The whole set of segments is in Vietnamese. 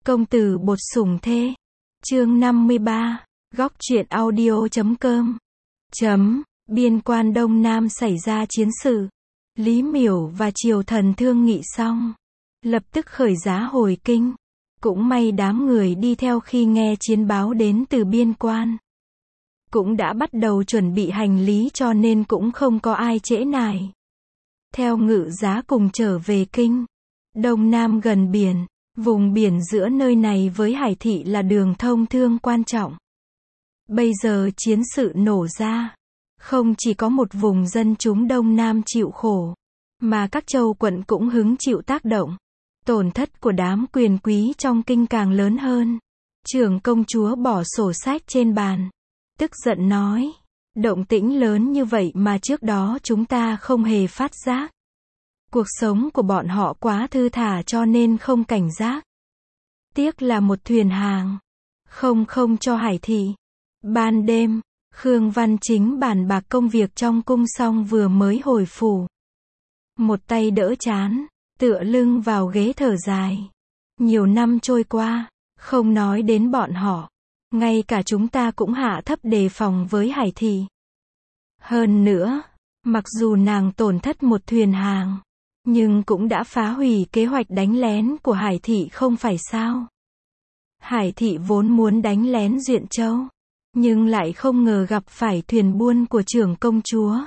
Công tử bột sủng thê. Chương 53. Góc truyện audio.com. Biên quan Đông Nam xảy ra chiến sự. Lý Miểu và triều thần thương nghị xong, lập tức khởi giá hồi kinh. Cũng may đám người đi theo khi nghe chiến báo đến từ biên quan, cũng đã bắt đầu chuẩn bị hành lý, cho nên cũng không có ai trễ nải. Theo ngự giá cùng trở về kinh. Đông Nam gần biển, vùng biển giữa nơi này với Hải Thị là đường thông thương quan trọng. Bây giờ chiến sự nổ ra, không chỉ có một vùng dân chúng Đông Nam chịu khổ, mà các châu quận cũng hứng chịu tác động. Tổn thất của đám quyền quý trong kinh càng lớn hơn. Trưởng công chúa bỏ sổ sách trên bàn, tức giận nói, động tĩnh lớn như vậy mà trước đó chúng ta không hề phát giác. Cuộc sống của bọn họ quá thư thả cho nên không cảnh giác. Tiếc là một thuyền hàng, không cho Hải Thị. Ban đêm, Khương Văn Chính bàn bạc công việc trong cung xong vừa mới hồi phủ. Một tay đỡ trán, tựa lưng vào ghế thở dài. Nhiều năm trôi qua, không nói đến bọn họ, ngay cả chúng ta cũng hạ thấp đề phòng với Hải Thị. Hơn nữa, mặc dù nàng tổn thất một thuyền hàng, nhưng cũng đã phá hủy kế hoạch đánh lén của Hải Thị không phải sao. Hải Thị vốn muốn đánh lén Duyện Châu, nhưng lại không ngờ gặp phải thuyền buôn của trưởng công chúa.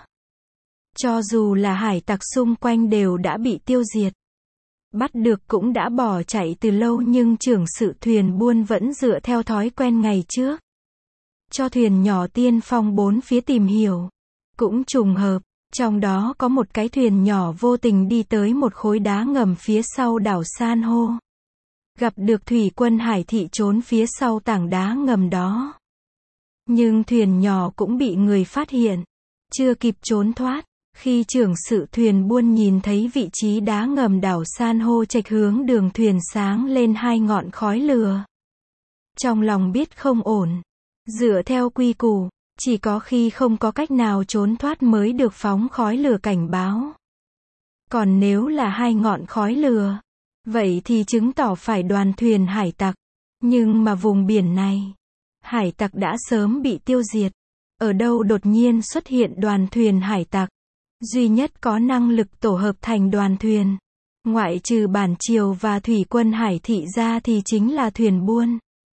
Cho dù là hải tặc xung quanh đều đã bị tiêu diệt. Bắt được cũng đã bỏ chạy từ lâu, nhưng trưởng sự thuyền buôn vẫn dựa theo thói quen ngày trước, cho thuyền nhỏ tiên phong bốn phía tìm hiểu. Cũng trùng hợp, trong đó có một cái thuyền nhỏ vô tình đi tới một khối đá ngầm phía sau đảo san hô. Gặp được thủy quân Hải Thị trốn phía sau tảng đá ngầm đó. Nhưng thuyền nhỏ cũng bị người phát hiện, chưa kịp trốn thoát. Khi trưởng sự thuyền buôn nhìn thấy vị trí đá ngầm đảo san hô chệch hướng đường thuyền sáng lên hai ngọn khói lửa, trong lòng biết không ổn. Dựa theo quy củ, chỉ có khi không có cách nào trốn thoát mới được phóng khói lửa cảnh báo. Còn nếu là hai ngọn khói lửa, vậy thì chứng tỏ phải đoàn thuyền hải tặc. Nhưng mà vùng biển này, hải tặc đã sớm bị tiêu diệt. Ở đâu đột nhiên xuất hiện đoàn thuyền hải tặc? Duy nhất có năng lực tổ hợp thành đoàn thuyền, ngoại trừ bản triều và thủy quân Hải Thị ra thì chính là thuyền buôn.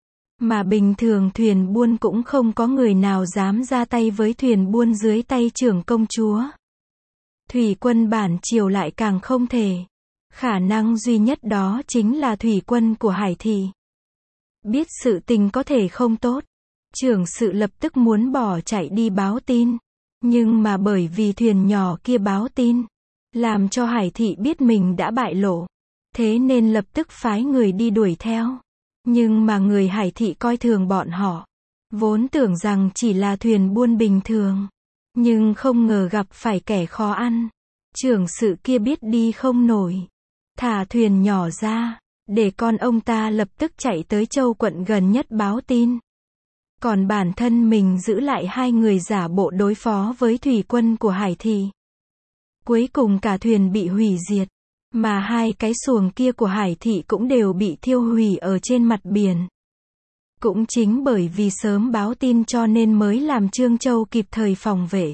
Mà bình thường thuyền buôn cũng không có người nào dám ra tay với thuyền buôn dưới tay trưởng công chúa. Thủy quân bản triều lại càng không thể. Khả năng duy nhất đó chính là thủy quân của Hải Thị. Biết sự tình có thể không tốt, trưởng sự lập tức muốn bỏ chạy đi báo tin. Nhưng mà bởi vì thuyền nhỏ kia báo tin, làm cho Hải Thị biết mình đã bại lộ. Thế nên lập tức phái người đi đuổi theo. Nhưng mà người Hải Thị coi thường bọn họ. Vốn tưởng rằng chỉ là thuyền buôn bình thường. Nhưng không ngờ gặp phải kẻ khó ăn. Trưởng sự kia biết đi không nổi. Thả thuyền nhỏ ra, để con ông ta lập tức chạy tới châu quận gần nhất báo tin. Còn bản thân mình giữ lại hai người giả bộ đối phó với thủy quân của Hải Thị. Cuối cùng cả thuyền bị hủy diệt, mà hai cái xuồng kia của Hải Thị cũng đều bị thiêu hủy ở trên mặt biển. Cũng chính bởi vì sớm báo tin cho nên mới làm Trương Châu kịp thời phòng vệ.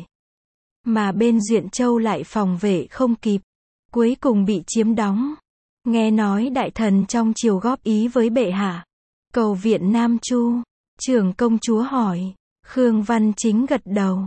Mà bên Duyện Châu lại phòng vệ không kịp, cuối cùng bị chiếm đóng. Nghe nói đại thần trong triều góp ý với bệ hạ, cầu viện Nam Chu. Trưởng công chúa hỏi, Khương Văn Chính gật đầu,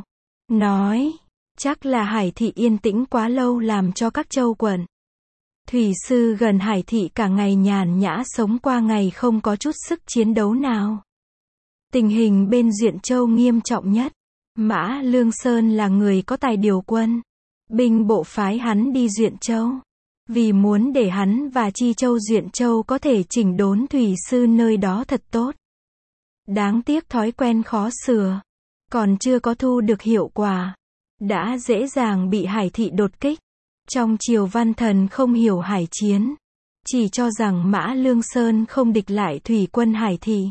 nói, chắc là Hải Thị yên tĩnh quá lâu làm cho các châu quận, thủy sư gần Hải Thị cả ngày nhàn nhã sống qua ngày, không có chút sức chiến đấu nào. Tình hình bên Duyện Châu nghiêm trọng nhất. Mã Lương Sơn là người có tài điều quân, binh bộ phái hắn đi Duyện Châu, vì muốn để hắn và Chi Châu Duyện Châu có thể chỉnh đốn thủy sư nơi đó thật tốt. Đáng tiếc thói quen khó sửa, còn chưa có thu được hiệu quả, đã dễ dàng bị Hải Thị đột kích. Trong triều văn thần không hiểu hải chiến, chỉ cho rằng Mã Lương Sơn không địch lại thủy quân Hải Thị.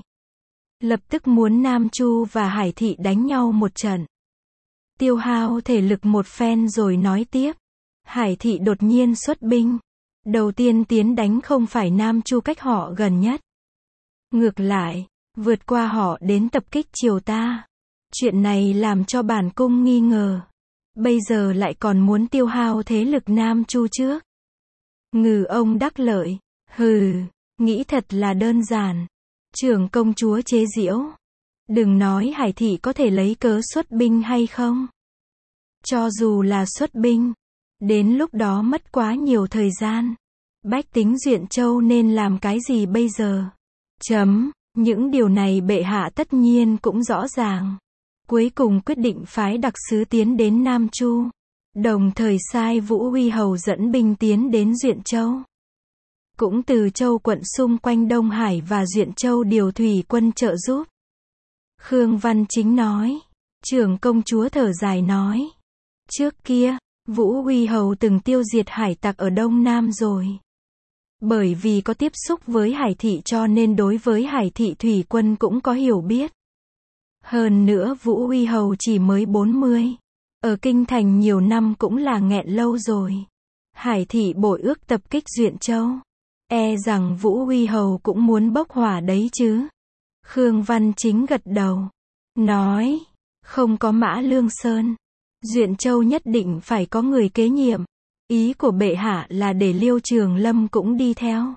Lập tức muốn Nam Chu và Hải Thị đánh nhau một trận. Tiêu hao thể lực một phen rồi nói tiếp. Hải Thị đột nhiên xuất binh. Đầu tiên tiến đánh không phải Nam Chu cách họ gần nhất, Ngược lại, vượt qua họ đến tập kích triều ta. Chuyện này làm cho bản cung nghi ngờ. Bây giờ lại còn muốn tiêu hao thế lực Nam Chu trước. Ngừ ông đắc lợi. Hừ, nghĩ thật là đơn giản. Trưởng công chúa chế giễu. Đừng nói Hải thị có thể lấy cớ xuất binh hay không. Cho dù là xuất binh, đến lúc đó mất quá nhiều thời gian. Bách tính Duyện Châu nên làm cái gì bây giờ? Những điều này bệ hạ tất nhiên cũng rõ ràng. Cuối cùng quyết định phái đặc sứ tiến đến Nam Chu. Đồng thời sai Vũ Huy Hầu dẫn binh tiến đến Duyện Châu. Cũng từ châu quận xung quanh Đông Hải và Duyện Châu điều thủy quân trợ giúp. Khương Văn Chính nói. Trưởng công chúa thở dài nói. Trước kia, Vũ Huy Hầu từng tiêu diệt hải tặc ở Đông Nam rồi. Bởi vì có tiếp xúc với Hải thị cho nên đối với Hải thị thủy quân cũng có hiểu biết. Hơn nữa Vũ Huy Hầu chỉ mới 40. Ở kinh thành nhiều năm cũng là nghẹn lâu rồi. Hải thị bội ước tập kích Duyện Châu. E rằng Vũ Huy Hầu cũng muốn bốc hỏa đấy chứ. Khương Văn Chính gật đầu. Nói. Không có Mã Lương Sơn. Duyện Châu nhất định phải có người kế nhiệm. Ý của bệ hạ là để Liêu Trường Lâm cũng đi theo.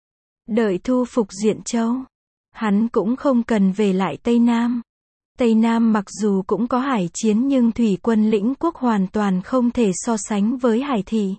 Đợi thu phục Duyện Châu. Hắn cũng không cần về lại Tây Nam. Tây Nam mặc dù cũng có hải chiến nhưng thủy quân lĩnh quốc hoàn toàn không thể so sánh với Hải thị.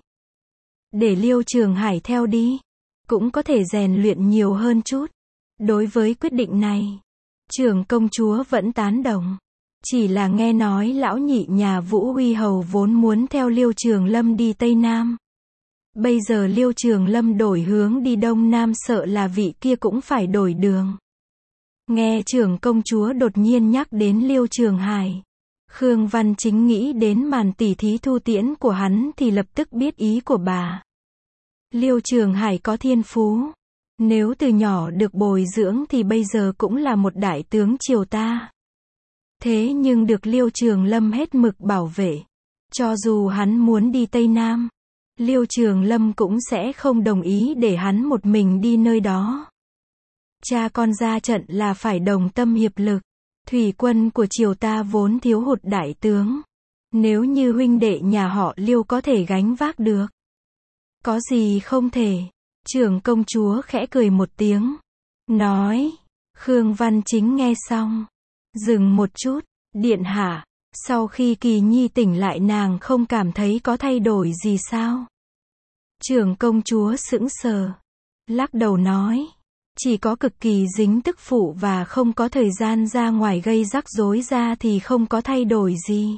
Để Liêu Trường Hải theo đi. Cũng có thể rèn luyện nhiều hơn chút. Đối với quyết định này, trưởng công chúa vẫn tán đồng. Chỉ là nghe nói lão nhị nhà Vũ Huy Hầu vốn muốn theo Liêu Trường Lâm đi Tây Nam. Bây giờ Liêu Trường Lâm đổi hướng đi Đông Nam sợ là vị kia cũng phải đổi đường. Nghe trưởng công chúa đột nhiên nhắc đến Liêu Trường Hải. Khương Văn Chính nghĩ đến màn tỉ thí thu tiễn của hắn thì lập tức biết ý của bà. Liêu Trường Hải có thiên phú. Nếu từ nhỏ được bồi dưỡng thì bây giờ cũng là một đại tướng triều ta. Thế nhưng được Liêu Trường Lâm hết mực bảo vệ. Cho dù hắn muốn đi Tây Nam, Liêu Trường Lâm cũng sẽ không đồng ý để hắn một mình đi nơi đó. Cha con ra trận là phải đồng tâm hiệp lực. Thủy quân của triều ta vốn thiếu hụt đại tướng. Nếu như huynh đệ nhà họ Liêu có thể gánh vác được. Có gì không thể. Trưởng công chúa khẽ cười một tiếng. Nói. Khương Văn Chính nghe xong. Dừng một chút. Điện hạ. Sau khi Kỳ Nhi tỉnh lại nàng không cảm thấy có thay đổi gì sao? Trưởng công chúa sững sờ. Lắc đầu nói. Chỉ có cực kỳ dính tức phụ và không có thời gian ra ngoài gây rắc rối ra thì không có thay đổi gì.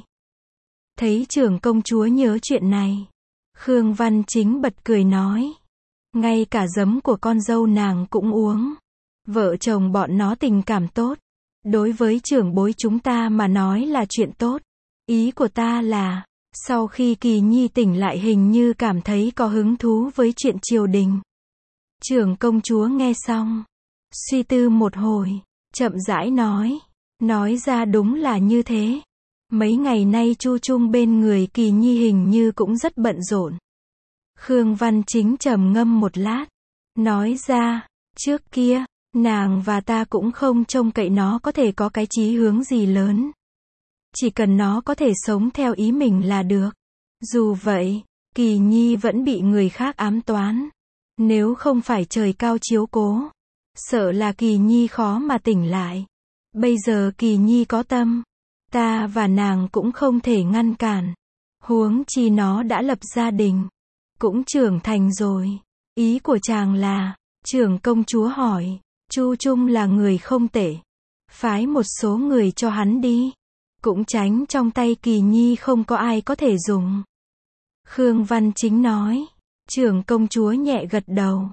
Thấy trưởng công chúa nhớ chuyện này. Khương Văn Chính bật cười nói. Ngay cả giấm của con dâu nàng cũng uống. Vợ chồng bọn nó tình cảm tốt. Đối với trưởng bối chúng ta mà nói là chuyện tốt. Ý của ta là, sau khi Kỳ Nhi tỉnh lại hình như cảm thấy có hứng thú với chuyện triều đình. Trưởng công chúa nghe xong. Suy tư một hồi. Chậm rãi nói. Nói ra đúng là như thế. Mấy ngày nay Chu Trung bên người Kỳ Nhi hình như cũng rất bận rộn. Khương Văn Chính trầm ngâm một lát. Nói ra, trước kia, nàng và ta cũng không trông cậy nó có thể có cái chí hướng gì lớn. Chỉ cần nó có thể sống theo ý mình là được. Dù vậy, Kỳ Nhi vẫn bị người khác ám toán. Nếu không phải trời cao chiếu cố, sợ là Kỳ Nhi khó mà tỉnh lại. Bây giờ Kỳ Nhi có tâm, ta và nàng cũng không thể ngăn cản. Huống chi nó đã lập gia đình, cũng trưởng thành rồi. Ý của chàng là, trưởng công chúa hỏi, Chu Trung là người không tệ. Phái một số người cho hắn đi. Cũng tránh trong tay Kỳ Nhi không có ai có thể dùng. Khương Văn Chính nói. Trưởng công chúa nhẹ gật đầu.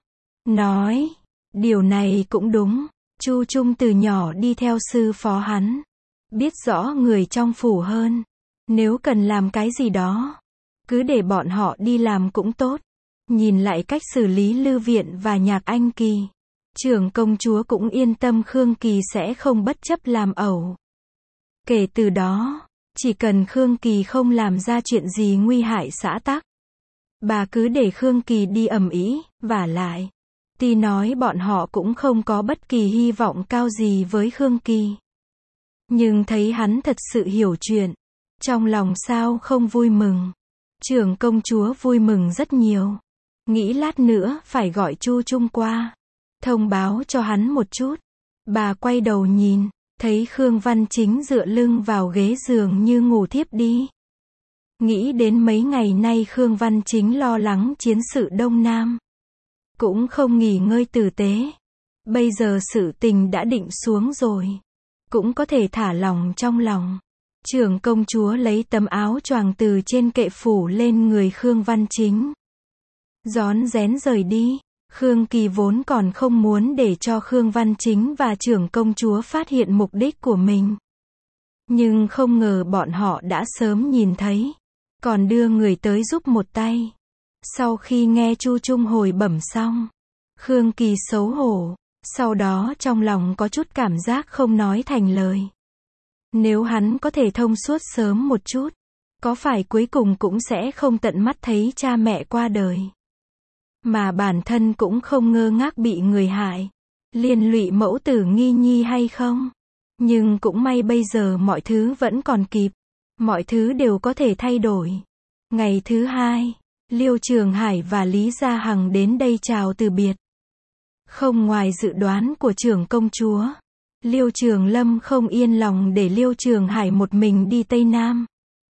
Nói. Điều này cũng đúng. Chu Trung từ nhỏ đi theo sư phó hắn. Biết rõ người trong phủ hơn. Nếu cần làm cái gì đó, cứ để bọn họ đi làm cũng tốt. Nhìn lại cách xử lý Lư Viện và Nhạc Anh Kỳ, trưởng công chúa cũng yên tâm Khương Kỳ sẽ không bất chấp làm ẩu. Kể từ đó, chỉ cần Khương Kỳ không làm ra chuyện gì nguy hại xã tắc, bà cứ để Khương Kỳ đi ầm ĩ, vả lại. Tuy nói bọn họ cũng không có bất kỳ hy vọng cao gì với Khương Kỳ. Nhưng thấy hắn thật sự hiểu chuyện. Trong lòng sao không vui mừng. Trưởng công chúa vui mừng rất nhiều. Nghĩ lát nữa phải gọi Chu Trung qua. Thông báo cho hắn một chút. Bà quay đầu nhìn. Thấy Khương Văn Chính dựa lưng vào ghế giường như ngủ thiếp đi. Nghĩ đến mấy ngày nay Khương Văn Chính lo lắng chiến sự Đông Nam. Cũng không nghỉ ngơi tử tế. Bây giờ sự tình đã định xuống rồi. Cũng có thể thả lòng trong lòng. Trưởng công chúa lấy tấm áo choàng từ trên kệ phủ lên người Khương Văn Chính. Rón rén rời đi. Khương Kỳ vốn còn không muốn để cho Khương Văn Chính và trưởng công chúa phát hiện mục đích của mình. Nhưng không ngờ bọn họ đã sớm nhìn thấy. Còn đưa người tới giúp một tay. Sau khi nghe Chu Trung hồi bẩm xong, Khương Kỳ xấu hổ. Sau đó trong lòng có chút cảm giác không nói thành lời. Nếu hắn có thể thông suốt sớm một chút, có phải cuối cùng cũng sẽ không tận mắt thấy cha mẹ qua đời. Mà bản thân cũng không ngơ ngác bị người hại, liên lụy mẫu tử Nghi Nhi hay không. Nhưng cũng may bây giờ mọi thứ vẫn còn kịp. Mọi thứ đều có thể thay đổi. Ngày thứ hai, Liêu Trường Hải và Lý Gia Hằng đến đây chào từ biệt. Không ngoài dự đoán của trưởng công chúa, Liêu Trường Lâm không yên lòng để Liêu Trường Hải một mình đi Tây Nam.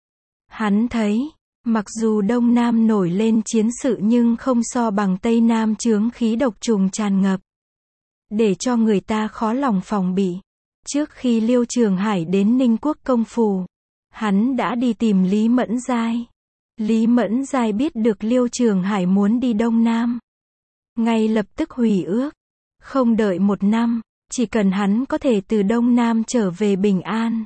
Hắn thấy, mặc dù Đông Nam nổi lên chiến sự nhưng không so bằng Tây Nam chướng khí độc trùng tràn ngập. Để cho người ta khó lòng phòng bị. Trước khi Liêu Trường Hải đến Ninh Quốc công phủ, hắn đã đi tìm Lý Mẫn Giai. Lý Mẫn Giai biết được Liêu Trường Hải muốn đi Đông Nam. Ngay lập tức hủy ước. Không đợi 1 năm, chỉ cần hắn có thể từ Đông Nam trở về bình an.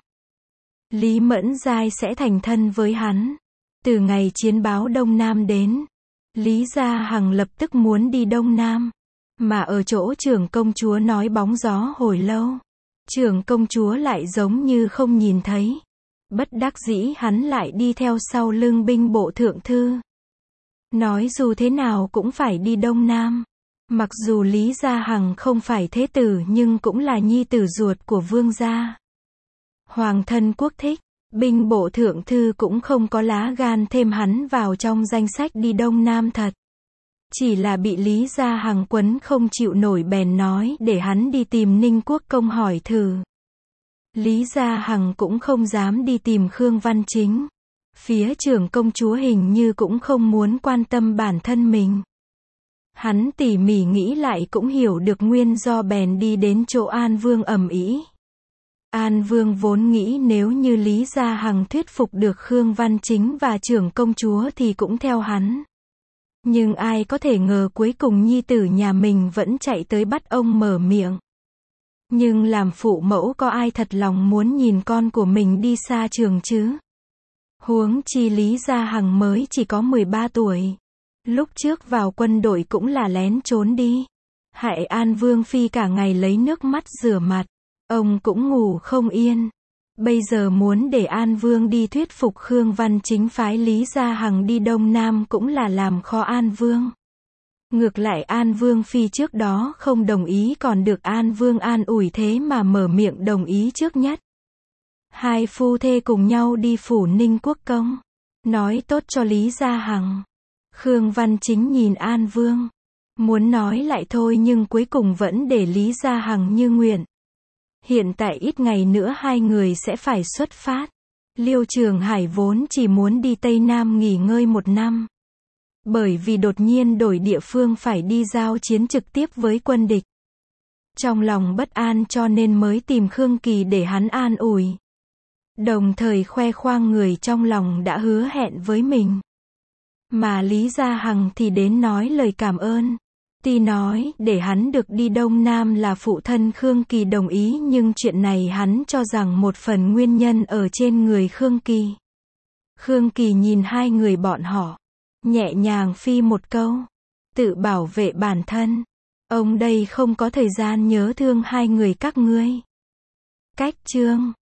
Lý Mẫn Giai sẽ thành thân với hắn. Từ ngày chiến báo Đông Nam đến, Lý Gia Hằng lập tức muốn đi Đông Nam. Mà ở chỗ trưởng công chúa nói bóng gió hồi lâu, trưởng công chúa lại giống như không nhìn thấy. Bất đắc dĩ hắn lại đi theo sau lưng binh bộ thượng thư. Nói dù thế nào cũng phải đi Đông Nam. Mặc dù Lý Gia Hằng không phải thế tử nhưng cũng là nhi tử ruột của vương gia. Hoàng thân quốc thích, binh bộ thượng thư cũng không có lá gan thêm hắn vào trong danh sách đi Đông Nam thật. Chỉ là bị Lý Gia Hằng quấn không chịu nổi bèn nói để hắn đi tìm Ninh Quốc công hỏi thử. Lý Gia Hằng cũng không dám đi tìm Khương Văn Chính. Phía trưởng công chúa hình như cũng không muốn quan tâm bản thân mình. Hắn tỉ mỉ nghĩ lại cũng hiểu được nguyên do bèn đi đến chỗ An Vương ầm ĩ. An Vương vốn nghĩ nếu như Lý Gia Hằng thuyết phục được Khương Văn Chính và trưởng công chúa thì cũng theo hắn. Nhưng ai có thể ngờ cuối cùng nhi tử nhà mình vẫn chạy tới bắt ông mở miệng. Nhưng làm phụ mẫu có ai thật lòng muốn nhìn con của mình đi xa trường chứ? Huống chi Lý Gia Hằng mới chỉ có 13 tuổi. Lúc trước vào quân đội cũng là lén trốn đi. Hại An Vương Phi cả ngày lấy nước mắt rửa mặt. Ông cũng ngủ không yên. Bây giờ muốn để An Vương đi thuyết phục Khương Văn Chính phái Lý Gia Hằng đi Đông Nam cũng là làm khó An Vương. Ngược lại An Vương Phi trước đó không đồng ý còn được An Vương an ủi thế mà mở miệng đồng ý trước nhất. Hai phu thê cùng nhau đi phủ Ninh Quốc công. Nói tốt cho Lý Gia Hằng. Khương Văn Chính nhìn An Vương. Muốn nói lại thôi nhưng cuối cùng vẫn để Lý Gia Hằng như nguyện. Hiện tại ít ngày nữa hai người sẽ phải xuất phát. Liêu Trường Hải vốn chỉ muốn đi Tây Nam nghỉ ngơi 1 năm. Bởi vì đột nhiên đổi địa phương phải đi giao chiến trực tiếp với quân địch. Trong lòng bất an cho nên mới tìm Khương Kỳ để hắn an ủi. Đồng thời khoe khoang người trong lòng đã hứa hẹn với mình. Mà Lý Gia Hằng thì đến nói lời cảm ơn. Tuy nói để hắn được đi Đông Nam là phụ thân Khương Kỳ đồng ý nhưng chuyện này hắn cho rằng một phần nguyên nhân ở trên người Khương Kỳ. Khương Kỳ nhìn hai người bọn họ. Nhẹ nhàng phi một câu. Tự bảo vệ bản thân. Ông đây không có thời gian nhớ thương hai người các ngươi. Cách chương